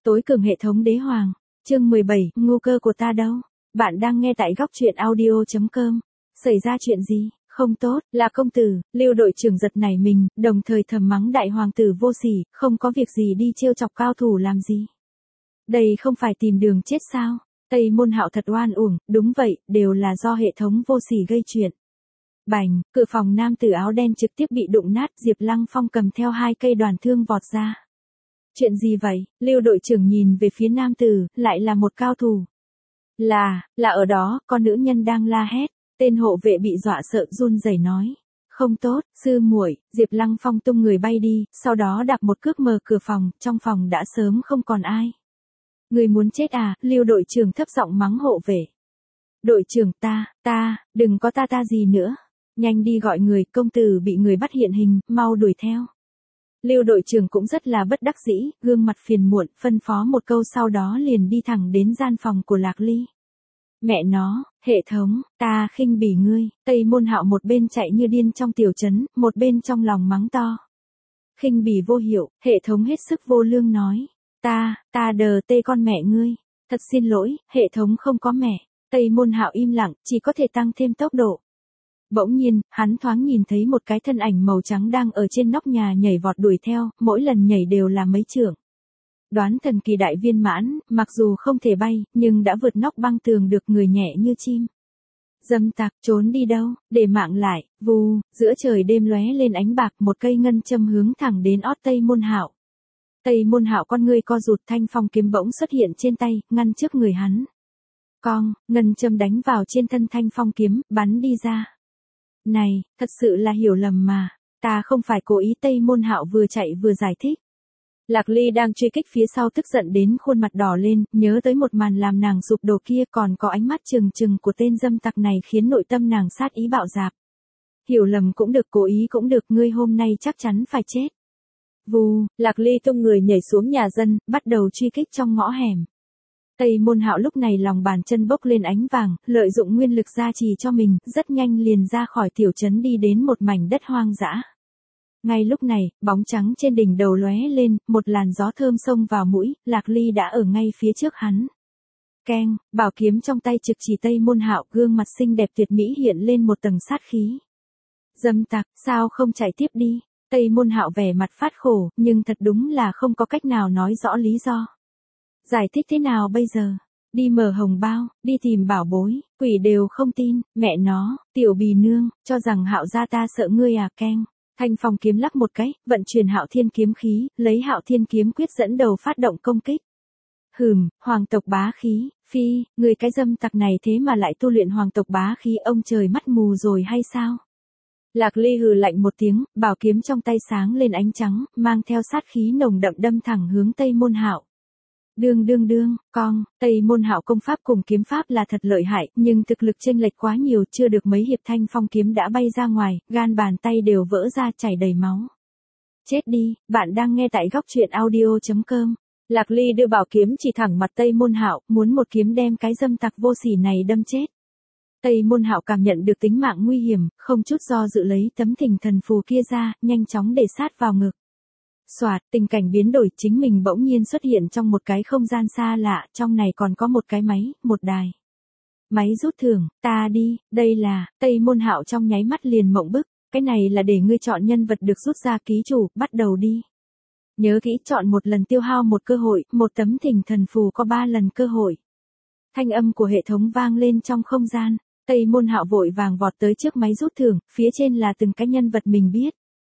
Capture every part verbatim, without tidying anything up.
Tối cường hệ thống đế hoàng, chương mười bảy, ngu cơ của ta đâu? Bạn đang nghe tại góc truyện audio chấm com. Xảy ra chuyện gì? Không tốt, là công tử, Lưu đội trưởng giật nảy mình, đồng thời thầm mắng đại hoàng tử vô sỉ, không có việc gì đi trêu chọc cao thủ làm gì. Đây không phải tìm đường chết sao? Tây Môn Hạo thật oan uổng, đúng vậy, đều là do hệ thống vô sỉ gây chuyện. Bành, cửa phòng nam tử áo đen trực tiếp bị đụng nát, Diệp Lăng Phong cầm theo hai cây đoàn thương vọt ra. Chuyện gì vậy? Lưu đội trưởng nhìn về phía nam tử, lại là một cao thủ. Là, là ở đó, con nữ nhân đang la hét, tên hộ vệ bị dọa sợ run rẩy nói. Không tốt, sư muội, Diệp Lăng Phong tung người bay đi, sau đó đạp một cước mở cửa phòng, trong phòng đã sớm không còn ai. Người muốn chết à? Lưu đội trưởng thấp giọng mắng hộ vệ. Đội trưởng ta, ta, đừng có ta ta gì nữa. Nhanh đi gọi người, công tử bị người bắt hiện hình, mau đuổi theo. Lưu đội trưởng cũng rất là bất đắc dĩ, gương mặt phiền muộn, phân phó một câu sau đó liền đi thẳng đến gian phòng của Lạc Ly. Mẹ nó, hệ thống, ta khinh bỉ ngươi, Tây Môn Hạo một bên chạy như điên trong tiểu trấn, một bên trong lòng mắng to. Khinh bỉ vô hiệu, hệ thống hết sức vô lương nói. Ta, ta đờ tê con mẹ ngươi. Thật xin lỗi, hệ thống không có mẹ. Tây Môn Hạo im lặng, chỉ có thể tăng thêm tốc độ. Bỗng nhiên, hắn thoáng nhìn thấy một cái thân ảnh màu trắng đang ở trên nóc nhà nhảy vọt đuổi theo, mỗi lần nhảy đều là mấy trượng. Đoán thần kỳ đại viên mãn, mặc dù không thể bay, nhưng đã vượt nóc băng tường được người nhẹ như chim. Dâm tặc, trốn đi đâu, để mạng lại, vù, giữa trời đêm lóe lên ánh bạc, một cây ngân châm hướng thẳng đến ót Tây Môn Hạo. Tây Môn Hạo con ngươi co rụt, thanh phong kiếm bỗng xuất hiện trên tay, ngăn trước người hắn. Cong, ngân châm đánh vào trên thân thanh phong kiếm, bắn đi ra. Này, thật sự là hiểu lầm mà, ta không phải cố ý. Tây Môn Hạo vừa chạy vừa giải thích. Lạc Ly đang truy kích phía sau tức giận đến khuôn mặt đỏ lên, nhớ tới một màn làm nàng sụp đổ kia, còn có ánh mắt trừng trừng của tên dâm tặc này khiến nội tâm nàng sát ý bạo dạp. Hiểu lầm cũng được, cố ý cũng được, ngươi hôm nay chắc chắn phải chết. Vù, Lạc Ly tung người nhảy xuống nhà dân, bắt đầu truy kích trong ngõ hẻm. Tây Môn Hạo lúc này lòng bàn chân bốc lên ánh vàng, lợi dụng nguyên lực gia trì cho mình, rất nhanh liền ra khỏi tiểu trấn đi đến một mảnh đất hoang dã. Ngay lúc này, bóng trắng trên đỉnh đầu lóe lên, một làn gió thơm xông vào mũi, Lạc Ly đã ở ngay phía trước hắn. Keng, bảo kiếm trong tay trực chỉ Tây Môn Hạo, gương mặt xinh đẹp tuyệt mỹ hiện lên một tầng sát khí. Dâm tặc, sao không chạy tiếp đi? Tây Môn Hạo vẻ mặt phát khổ, nhưng thật đúng là không có cách nào nói rõ lý do. Giải thích thế nào bây giờ? Đi mở hồng bao, đi tìm bảo bối, quỷ đều không tin, mẹ nó, tiểu bì nương, cho rằng Hạo gia ta sợ ngươi à? Keng. Thanh phong kiếm lắc một cái, vận chuyển Hạo Thiên kiếm khí, lấy Hạo Thiên kiếm quyết dẫn đầu phát động công kích. Hừm, hoàng tộc bá khí, phi, người cái dâm tặc này thế mà lại tu luyện hoàng tộc bá khí, ông trời mắt mù rồi hay sao? Lạc Ly hừ lạnh một tiếng, bảo kiếm trong tay sáng lên ánh trắng, mang theo sát khí nồng đậm đâm thẳng hướng Tây Môn Hạo. Đương đương đương, cong, Tây Môn Hạo công pháp cùng kiếm pháp là thật lợi hại, nhưng thực lực chênh lệch quá nhiều, chưa được mấy hiệp thanh phong kiếm đã bay ra ngoài, gan bàn tay đều vỡ ra chảy đầy máu. Chết đi, bạn đang nghe tại góc truyện audio chấm com. Lạc Ly đưa bảo kiếm chỉ thẳng mặt Tây Môn Hạo, muốn một kiếm đem cái dâm tặc vô sỉ này đâm chết. Tây Môn Hạo cảm nhận được tính mạng nguy hiểm, không chút do dự lấy tấm thỉnh thần phù kia ra, nhanh chóng để sát vào ngực. Soạt, tình cảnh biến đổi, chính mình bỗng nhiên xuất hiện trong một cái không gian xa lạ, trong này còn có một cái máy, một đài. Máy rút thưởng, ta đi, đây là, Tây Môn Hạo trong nháy mắt liền mộng bức, cái này là để ngươi chọn nhân vật được rút ra ký chủ, bắt đầu đi. Nhớ kỹ, chọn một lần tiêu hao một cơ hội, một tấm thỉnh thần phù có ba lần cơ hội. Thanh âm của hệ thống vang lên trong không gian, Tây Môn Hạo vội vàng vọt tới trước máy rút thưởng, phía trên là từng cái nhân vật mình biết.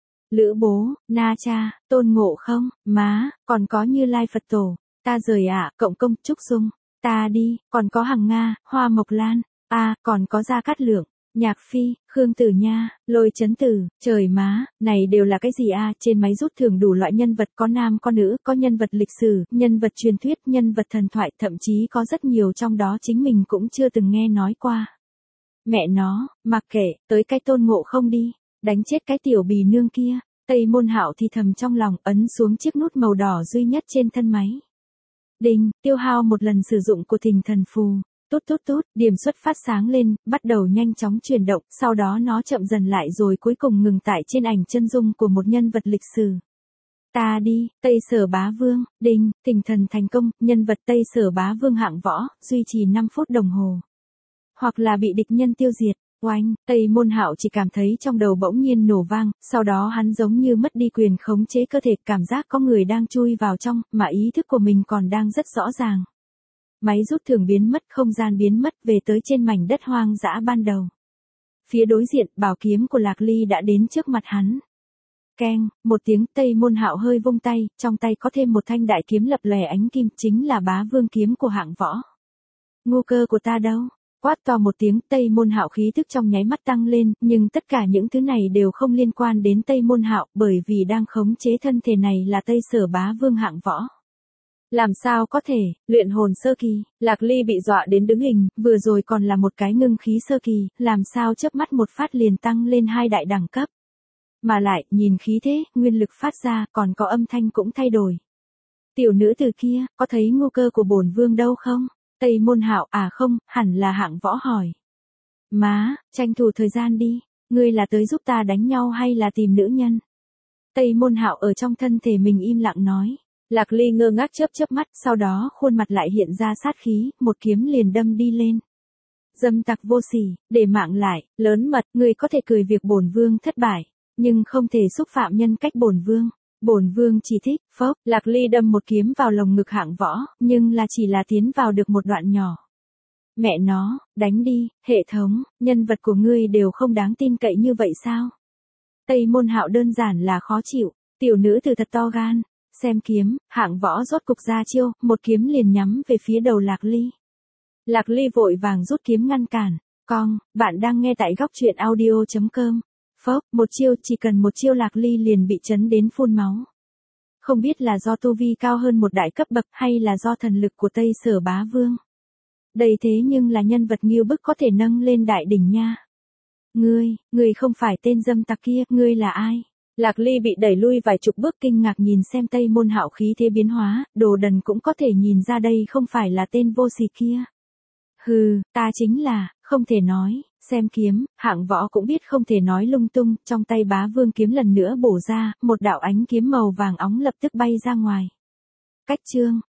Lữ Bố, Na Cha, Tôn Ngộ Không, má, còn có Như Lai Phật Tổ, ta rời ạ, Cộng Công, Trúc Dung, ta đi, còn có Hằng Nga, Hoa Mộc Lan, a, à, còn có Gia Cát Lượng, Nhạc Phi, Khương Tử Nha, Lôi Chấn Tử, trời má, này đều là cái gì a? À? Trên máy rút thưởng đủ loại nhân vật, có nam có nữ, có nhân vật lịch sử, nhân vật truyền thuyết, nhân vật thần thoại, thậm chí có rất nhiều trong đó chính mình cũng chưa từng nghe nói qua. Mẹ nó, mặc kệ, tới cái Tôn Ngộ Không đi, đánh chết cái tiểu bì nương kia. Tây Môn Hạo thì thầm trong lòng, ấn xuống chiếc nút màu đỏ duy nhất trên thân máy. Đinh, tiêu hao một lần sử dụng của thỉnh thần phù. Tút tút tút, điểm xuất phát sáng lên, bắt đầu nhanh chóng chuyển động, sau đó nó chậm dần lại rồi cuối cùng ngừng tại trên ảnh chân dung của một nhân vật lịch sử. Ta đi, Tây Sở Bá Vương, đinh, tỉnh thần thành công, nhân vật Tây Sở Bá Vương hạng võ, duy trì năm phút đồng hồ. Hoặc là bị địch nhân tiêu diệt. Oanh, Tây Môn Hạo chỉ cảm thấy trong đầu bỗng nhiên nổ vang, sau đó hắn giống như mất đi quyền khống chế cơ thể, cảm giác có người đang chui vào trong, mà ý thức của mình còn đang rất rõ ràng. Máy rút thưởng biến mất, không gian biến mất, về tới trên mảnh đất hoang dã ban đầu. Phía đối diện, bảo kiếm của Lạc Ly đã đến trước mặt hắn. Keng, một tiếng, Tây Môn Hạo hơi vung tay, trong tay có thêm một thanh đại kiếm lập lòe ánh kim, chính là Bá Vương kiếm của hạng võ. Ngu cơ của ta đâu? Quát to một tiếng, Tây Môn Hạo khí tức trong nháy mắt tăng lên, nhưng tất cả những thứ này đều không liên quan đến Tây Môn Hạo, bởi vì đang khống chế thân thể này là Tây Sở Bá Vương hạng võ. Làm sao có thể, luyện hồn sơ kỳ, Lạc Ly bị dọa đến đứng hình, vừa rồi còn là một cái ngưng khí sơ kỳ, làm sao chớp mắt một phát liền tăng lên hai đại đẳng cấp. Mà lại, nhìn khí thế, nguyên lực phát ra, còn có âm thanh cũng thay đổi. Tiểu nữ từ kia, có thấy ngu cơ của bổn vương đâu không? Tây Môn Hạo, à không, hẳn là hạng võ hỏi. Má, tranh thủ thời gian đi, ngươi là tới giúp ta đánh nhau hay là tìm nữ nhân? Tây Môn Hạo ở trong thân thể mình im lặng nói. Lạc Ly ngơ ngác chớp chớp mắt, sau đó khuôn mặt lại hiện ra sát khí, một kiếm liền đâm đi lên. Dâm tặc vô sỉ, để mạng lại, lớn mật, ngươi có thể cười việc bổn vương thất bại, nhưng không thể xúc phạm nhân cách bổn vương. Bổn vương chỉ thích, phốc, Lạc Ly đâm một kiếm vào lồng ngực hạng võ, nhưng là chỉ là tiến vào được một đoạn nhỏ. Mẹ nó, đánh đi, hệ thống, nhân vật của ngươi đều không đáng tin cậy như vậy sao? Tây Môn Hạo đơn giản là khó chịu, tiểu nữ từ thật to gan. Xem kiếm, hạng võ rốt cục ra chiêu, một kiếm liền nhắm về phía đầu Lạc Ly. Lạc Ly vội vàng rút kiếm ngăn cản. Con, bạn đang nghe tại góc truyện audio chấm com. Phốc, một chiêu, chỉ cần một chiêu Lạc Ly liền bị chấn đến phun máu. Không biết là do tu vi cao hơn một đại cấp bậc hay là do thần lực của Tây Sở Bá Vương. Đây thế nhưng là nhân vật nghiêu bức có thể nâng lên đại đỉnh nha. Ngươi, ngươi không phải tên dâm tặc kia, ngươi là ai? Lạc Ly bị đẩy lui vài chục bước kinh ngạc nhìn xem Tây Môn Hạo khí thế biến hóa, đồ đần cũng có thể nhìn ra đây không phải là tên vô sỉ kia. Hừ, ta chính là, không thể nói, xem kiếm, hạng võ cũng biết không thể nói lung tung, trong tay Bá Vương kiếm lần nữa bổ ra, một đạo ánh kiếm màu vàng óng lập tức bay ra ngoài. Cách chương,